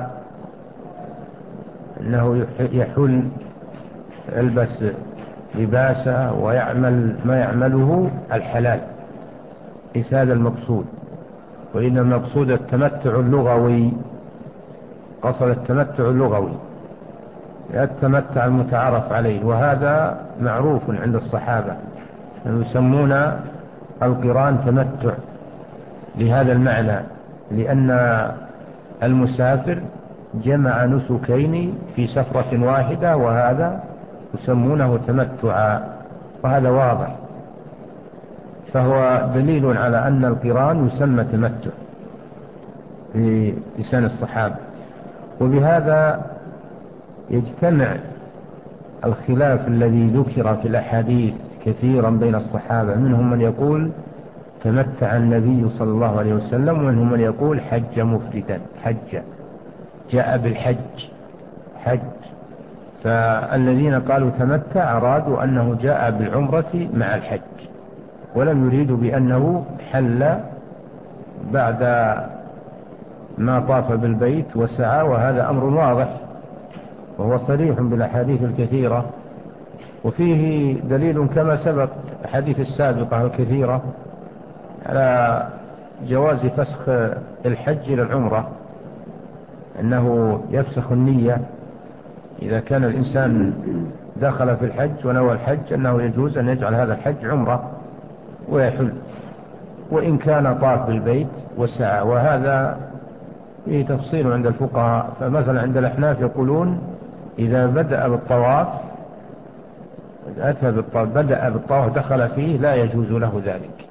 أنه يحل يلبس لباسه ويعمل ما يعمله الحلال، ليس هذا المقصود، وإنما المقصود التمتع اللغوي، قصد التمتع اللغوي التمتع المتعارف عليه، وهذا معروف عند الصحابة يسمون القران تمتع لهذا المعنى، لأن المسافر جمع نسكين في سفرة واحدة، وهذا يسمونه تمتعا، وهذا واضح. فهو دليل على أن القران يسمى تمتع في لسان الصحابة. وبهذا يجتمع الخلاف الذي ذكر في الأحاديث كثيرا بين الصحابة، منهم من يقول تمتع النبي صلى الله عليه وسلم، ومنهم من يقول حج مفردا، حج جاء بالحج حج. فالذين قالوا تمتع أرادوا أنه جاء بالعمرة مع الحج، ولم يريدوا بأنه حل بعد ما طاف بالبيت وسعى، وهذا أمر واضح وهو صريح بالأحاديث الكثيرة. وفيه دليل كما سبق الحديث السابقة الكثيرة على جواز فسخ الحج للعمرة، أنه يفسخ النية إذا كان الإنسان دخل في الحج ونوى الحج، أنه يجوز أن يجعل هذا الحج عمرة ويحل، وإن كان طاف بالبيت وسعى. وهذا فيه تفصيل عند الفقهاء، فمثلا عند الأحناف يقولون إذا بدأ بالطواف أتى بالطواف بدأ بالطواف دخل فيه لا يجوز له ذلك،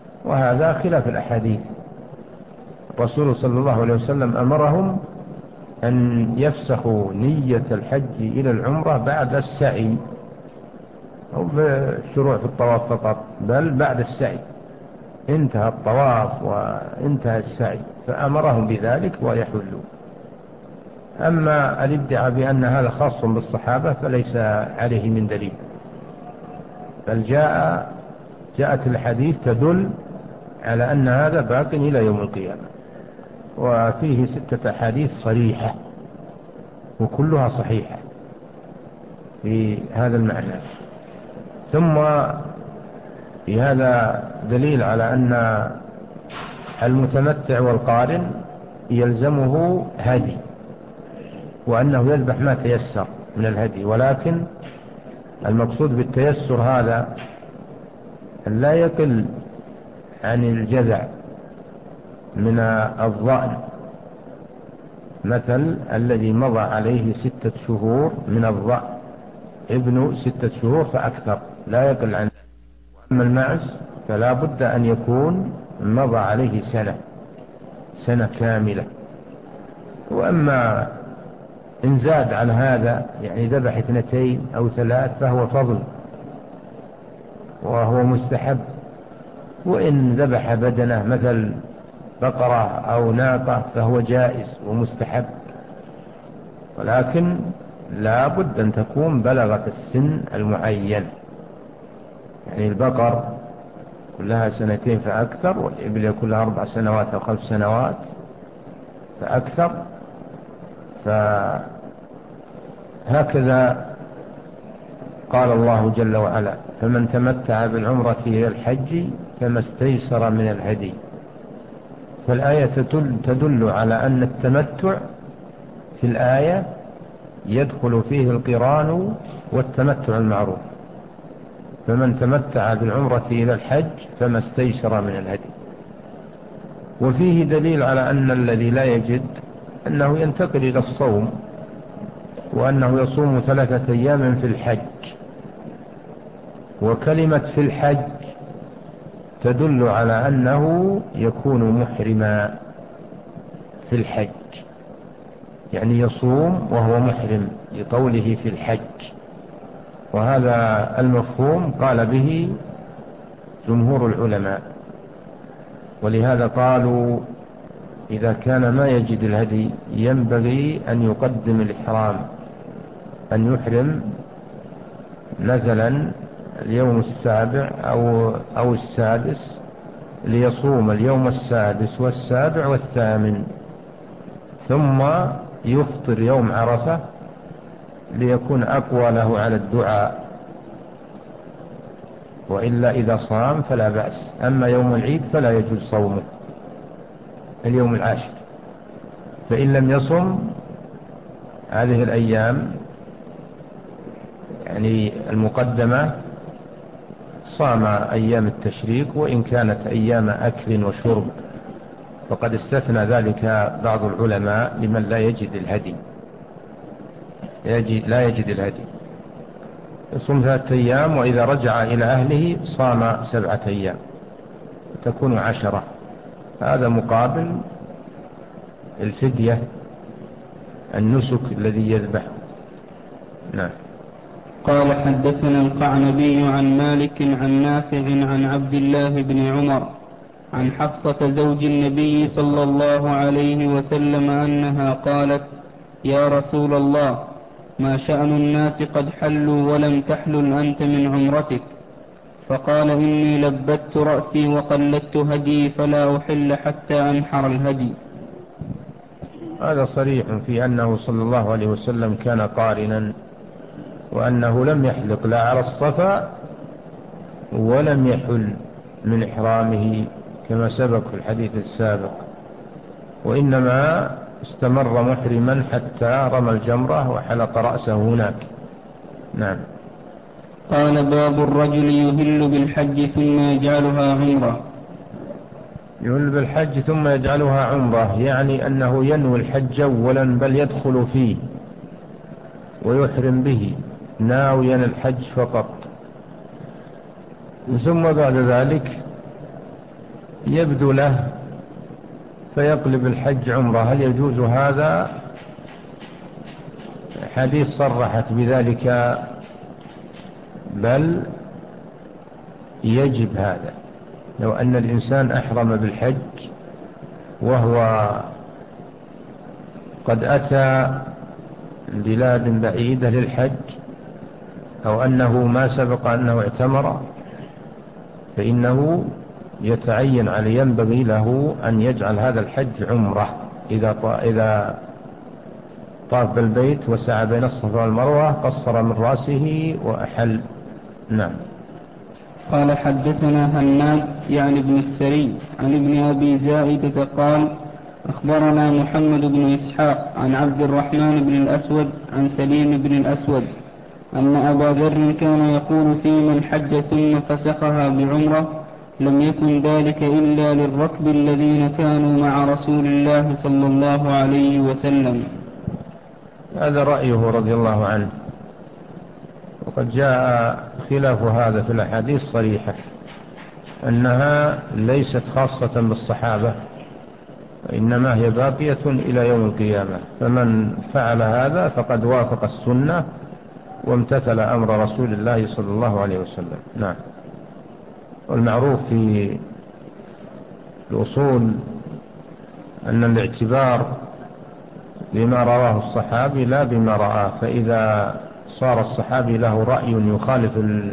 وهذا خلاف الأحاديث. الرسول صلى الله عليه وسلم أمرهم أن يفسخوا نية الحج إلى العمرة بعد السعي، أو بالشروع في الطواف فقط، بل بعد السعي. انتهى الطواف وانتهى السعي فأمرهم بذلك ويحلوا. أما الادعاء بأن هذا خاص بالصحابة فليس عليه من دليل، بل جاء جاءت الحديث تدل على أن هذا باق إلى يوم القيامة، وفيه ستة أحاديث صريحة وكلها صحيحة في هذا المعنى. ثم في هذا دليل على أن المتمتع والقارن يلزمه هدي، وأنه يذبح ما تيسر من الهدي، ولكن المقصود بالتيسر هذا أن لا يقل عن الجذع من الضأن، مثل الذي مضى عليه ستة شهور من الضأن، ابن ستة شهور فأكثر، لا يقل عن. أما المعز فلا بد أن يكون مضى عليه سنة سنة كاملة. وأما إن زاد على هذا يعني ذبح اثنتين أو ثلاث فهو فضل وهو مستحب. وإن ذبح بدنه مثل بقرة أو ناقة فهو جائز ومستحب، ولكن لا بد أن تكون بلغت السن المعين، يعني البقر كلها سنتين فأكثر، والإبل يكون لها أربع سنوات أو خمس سنوات فأكثر. فهكذا قال الله جل وعلا: فمن تمتع بالعمرة إلى الحج فما استيسر من الهدي. فالآية تدل على أن التمتع في الآية يدخل فيه القران والتمتع المعروف، فمن تمتع بالعمرة إلى الحج فما استيسر من الهدي. وفيه دليل على أن الذي لا يجد أنه ينتقل إلى الصوم، وأنه يصوم ثلاثة أيام في الحج. وكلمة في الحج تدل على أنه يكون محرما في الحج، يعني يصوم وهو محرم لقوله في الحج. وهذا المفهوم قال به جمهور العلماء، ولهذا قالوا إذا كان ما يجد الهدي ينبغي أن يقدم الإحرام، أن يحرم مثلا اليوم السابع أو, أو السادس، ليصوم اليوم السادس والسابع والثامن، ثم يفطر يوم عرفة ليكون أقوى له على الدعاء. وإلا إذا صام فلا بأس. أما يوم العيد فلا يجوز صومه اليوم العاشر، فإن لم يصم هذه الأيام يعني المقدمة صام أيام التشريك، وإن كانت أيام أكل وشرب، فقد استثنى ذلك بعض العلماء لمن لا يجد الهدي يجد لا يجد الهدي يصوم ثلاثة أيام، وإذا رجع إلى أهله صام سبعة أيام تكون عشرة. هذا مقابل الفدية النسك الذي يذبحه. نعم. قال: حدثنا القعنبي عن مالك عن نافع عن عبد الله بن عمر عن حفصة زوج النبي صلى الله عليه وسلم أنها قالت: يا رسول الله، ما شأن الناس قد حلوا ولم تحلل أنت من عمرتك؟ فقال: إني لبت رأسي وقلدت هدي فلا أحل حتى أنحر الهدي. هذا صريح في أنه صلى الله عليه وسلم كان قارنا، وأنه لم يحلق لا على الصفا ولم يحل من إحرامه كما سبق في الحديث السابق، وإنما استمر محرما حتى رمى الجمرة وحلق رأسه هناك. نعم. قال: باب الرجل يهل بالحج ثم يجعلها عمرة. يهل بالحج ثم يجعلها عمرة، يعني أنه ينوي الحج أولا، بل يدخل فيه ويحرم به ناويا الحج فقط، ثم بعد ذلك يبدو له فيقلب الحج عمرة. هل يجوز هذا الحديث صرحت بذلك، بل يجب هذا. لو أن الإنسان أحرم بالحج وهو قد أتى بلاد بعيدة للحج، أو أنه ما سبق أنه اعتمر، فإنه يتعين عليه، ينبغي له أن يجعل هذا الحج عمره. إذا إذا طاف بالبيت وسعى بين الصفا والمروة قصر من رأسه وأحل. نعم. قال حدثنا هناد يعني ابن السري عن ابن أبي زائدة قال أخبرنا محمد بن إسحاق عن عبد الرحمن بن الأسود عن سليم بن الأسود أن أبا ذر كان يقول في من حج ثم فسخها بعمرة لم يكن ذلك إلا للركب الذين كانوا مع رسول الله صلى الله عليه وسلم. هذا رأيه رضي الله عنه، وقد جاء خلاف هذا في الأحاديث صريحة أنها ليست خاصة بالصحابة، إنما هي باقية إلى يوم القيامة، فمن فعل هذا فقد وافق السنة وامتثل أمر رسول الله صلى الله عليه وسلم. نعم. والمعروف في الأصول أن الاعتبار بما رواه الصحابي لا بما رآه، فإذا صار الصحابي له رأي يخالف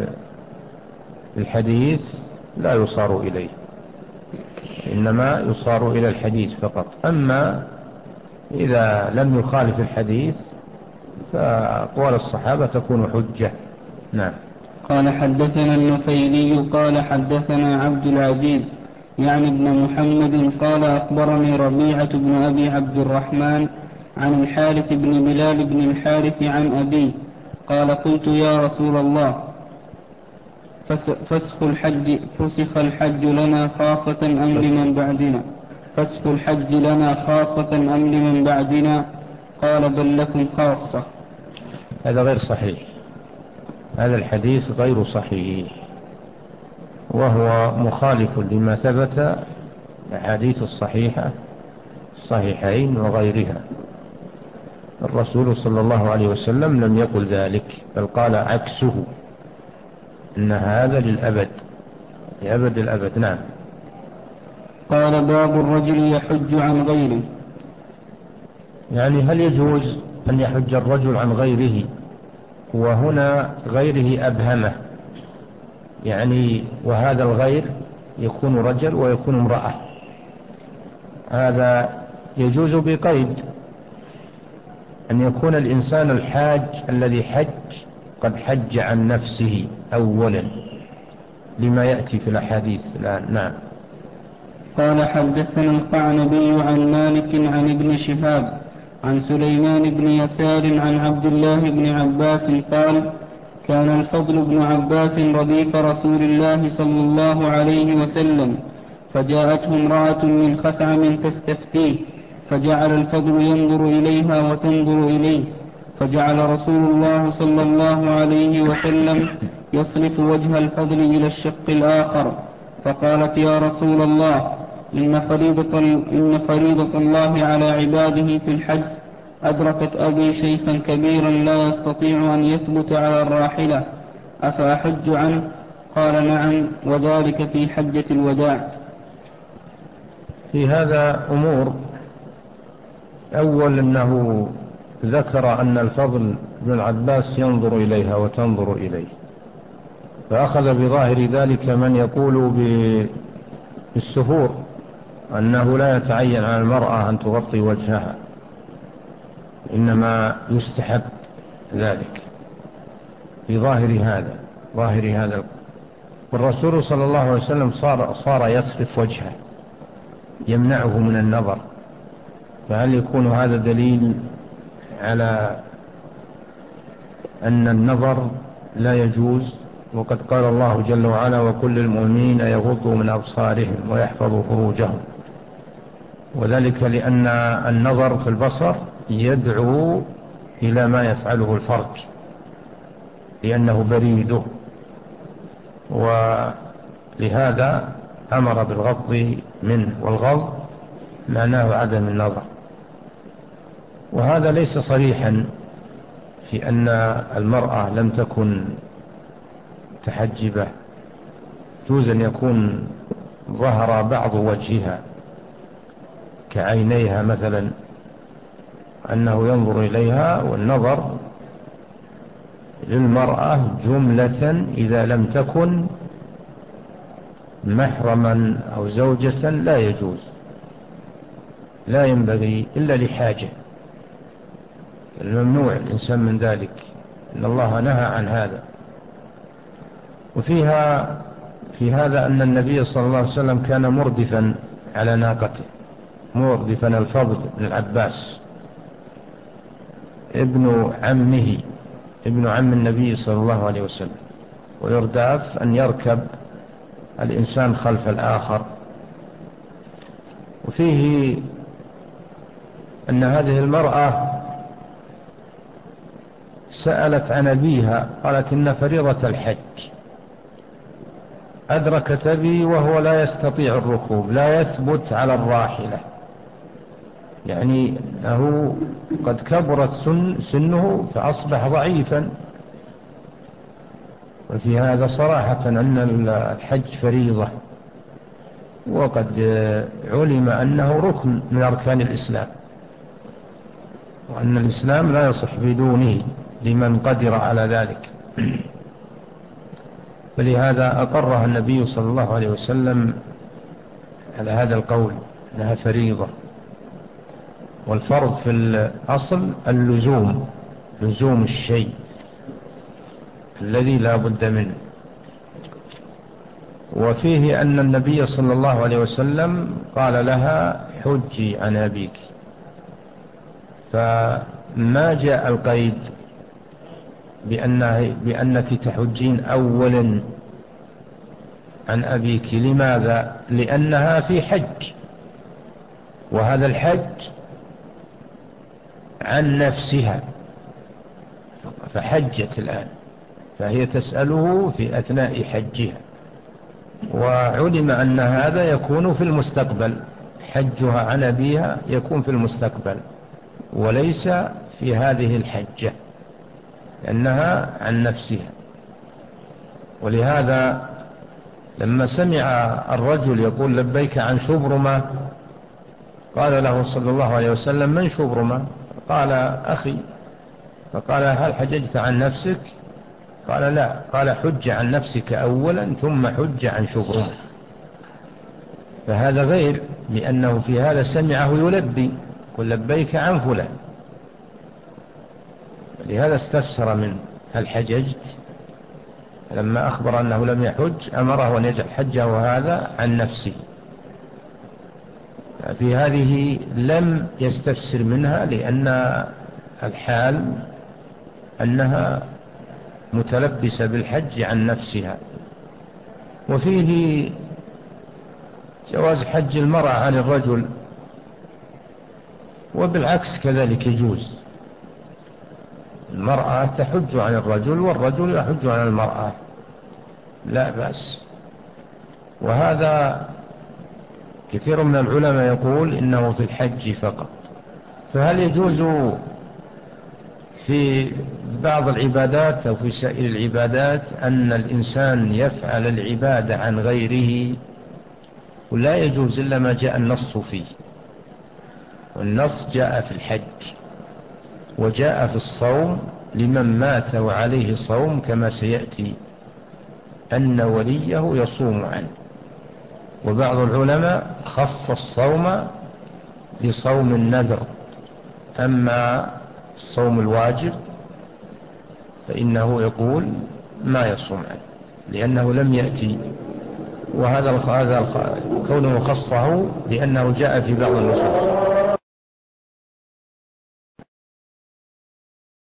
الحديث لا يصار إليه، إنما يصار إلى الحديث فقط. أما إذا لم يخالف الحديث فأقوال الصحابة تكون حجة. نعم. قال حدثنا النفيلي قال حدثنا عبد العزيز يعني ابن محمد قال أخبرني ربيعة بن أبي عبد الرحمن عن الحارث بن بلال بن الحارث عن أبيه قال قلت يا رسول الله فسخ الحج, فسخ الحج لنا خاصة أم لمن بعدنا فسخ الحج لنا خاصة أم لمن بعدنا قال بل لكم خاصة. هذا غير صحيح، هذا الحديث غير صحيح، وهو مخالف لما ثبت الحديث الصحيحة الصحيحين وغيرها. الرسول صلى الله عليه وسلم لم يقل ذلك، بل قال عكسه، إن هذا للأبد، لأبد الأبد. نعم. قال باب الرجل يحج عن غيره، يعني هل يجوز أن يحج الرجل عن غيره؟ وهنا غيره أبهمه، يعني وهذا الغير يكون رجل ويكون امرأة، هذا يجوز بقيد أن يكون الإنسان الحاج الذي حج قد حج عن نفسه أولا لما يأتي في الأحاديث الآن. نعم. قال حدثنا القعنبي عن مالك عن ابن شهاب عن سليمان بن يسار عن عبد الله بن عباس قال كان الفضل بن عباس رديف رسول الله صلى الله عليه وسلم فجاءته امرأة من خثعم تستفتيه فجعل الفضل ينظر إليها وتنظر إليه فجعل رسول الله صلى الله عليه وسلم يصرف وجه الفضل إلى الشق الآخر فقالت يا رسول الله إن فريضة, إن فريضة الله على عباده في الحج أدركت أبي شيخا كبيرا لا يستطيع أن يثبت على الراحلة أفأحج عنه؟ قال نعم، وذلك في حجة الوداع. في هذا أمور. أول أنه ذكر أن الفضل بن العباس ينظر إليها وتنظر إليه، فأخذ بظاهر ذلك من يقول بالسفور أنه لا يتعين على المرأة أن تغطي وجهها، إنما يستحب ذلك بظاهر هذا ظاهر هذا والرسول صلى الله عليه وسلم صار, صار يصرف وجهه يمنعه من النظر، فهل يكون هذا دليل على أن النظر لا يجوز؟ وقد قال الله جل وعلا وكل المؤمنين يغضوا من أبصارهم ويحفظوا فروجهم، وذلك لأن النظر في البصر يدعو إلى ما يفعله الفرج لأنه بريده، ولهذا أمر بالغض منه، والغض معناه عدم النظر. وهذا ليس صريحا في أن المرأة لم تكن متحجبة، يجوز أن يكون ظهر بعض وجهها كعينيها مثلا، أنه ينظر إليها، والنظر للمرأة جملة إذا لم تكن محرما أو زوجة لا يجوز، لا ينبغي إلا لحاجة، الممنوع الإنسان من ذلك، إن الله نهى عن هذا. وفيها في هذا أن النبي صلى الله عليه وسلم كان مردفا على ناقته، مردفا الفضل بن العباس ابن عمه، ابن عم النبي صلى الله عليه وسلم، ويرداف أن يركب الإنسان خلف الآخر. وفيه أن هذه المرأة سألت عن أبيها، قالت إن فريضة الحج أدركت أبي وهو لا يستطيع الركوب، لا يثبت على الراحلة، يعني أنه قد كبرت سن سنه فأصبح ضعيفا. وفي هذا صراحة أن الحج فريضة، وقد علم أنه ركن من أركان الإسلام، وأن الإسلام لا يصح بدونه لمن قدر على ذلك. فلهذا أقرها النبي صلى الله عليه وسلم على هذا القول أنها فريضة. والفرض في الأصل اللزوم، لزوم الشيء الذي لا بد منه. وفيه أن النبي صلى الله عليه وسلم قال لها حجي عن أبيك، فما جاء القيد بأنه بأنك تحجين أولا عن أبيك. لماذا؟ لأنها في حج، وهذا الحج عن نفسها، فحجت الآن، فهي تسأله في أثناء حجها، وعلم أن هذا يكون في المستقبل، حجها عن أبيها يكون في المستقبل وليس في هذه الحجة، لأنها عن نفسها. ولهذا لما سمع الرجل يقول لبيك عن شبرمة، قال له صلى الله عليه وسلم من شبرمة؟ قال أخي. فقال هل حججت عن نفسك؟ قال لا. قال حج عن نفسك أولا ثم حج عن شبرمة. فهذا غير، لأنه في هذا سمعه يلبي، قل لبيك عن فلان، لهذا استفسر منه هل حججت؟ لما أخبر أنه لم يحج أمره أن يجعل حجه هذا عن نفسه. في هذه لم يستفسر منها، لأن الحال أنها متلبسة بالحج عن نفسها. وفيه جواز حج المرأة عن الرجل، وبالعكس كذلك يجوز، المرأة تحج عن الرجل والرجل يحج عن المرأة، لا بأس. وهذا كثير من العلماء يقول إنه في الحج فقط. فهل يجوز في بعض العبادات أو في سائر العبادات أن الإنسان يفعل العبادة عن غيره؟ ولا يجوز إلا ما جاء النص فيه، والنص جاء في الحج وجاء في الصوم لمن مات وعليه صوم، كما سيأتي أن وليه يصوم عنه. وبعض العلماء خص الصوم بصوم النذر، أما الصوم الواجب فإنه يقول ما يصوم عنه لأنه لم يأتي. وهذا هذا كونه خصه لأنه جاء في بعض النصوص.